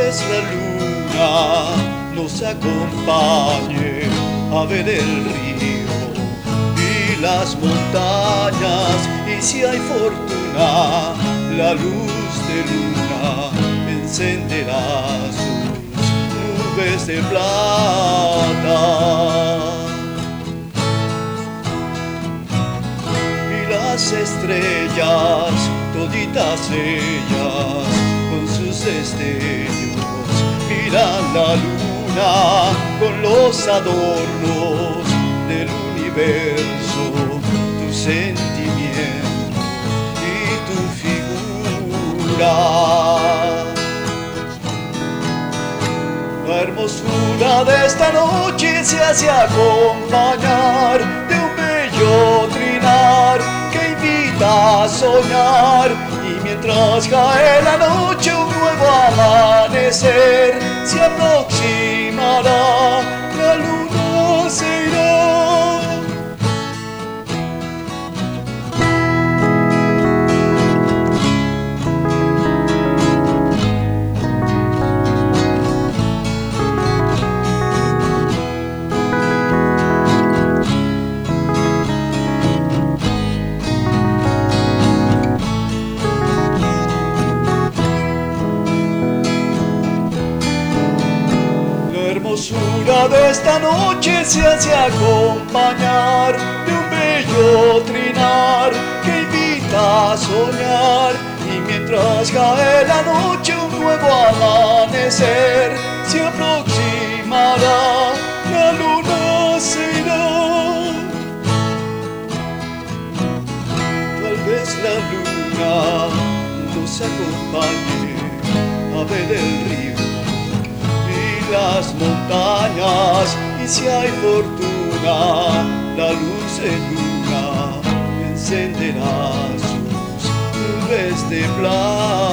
vez la luna nos acompañe a ver el río y las montañas, y si hay fortuna, la luz de luna encenderá sus nubes de plata. Y las estrellas, toditas ellas, con sus destellos, miran la luna con los adornos del universo, tu sentimiento y tu figura. La hermosura de esta noche se hace acompañar de un bello trinar que invita a soñar, y mientras cae la noche un nuevo amanecer se aproximará, la luna se irá. La hermosura de esta noche se hace acompañar de un bello trinar que invita a soñar, y mientras cae la noche un nuevo amanecer se aproximará, la luna se irá. Tal vez la luna nos acompañe a ver el río, las montañas, y si hay fortuna, la luz de luna encenderá sus nubes de plata.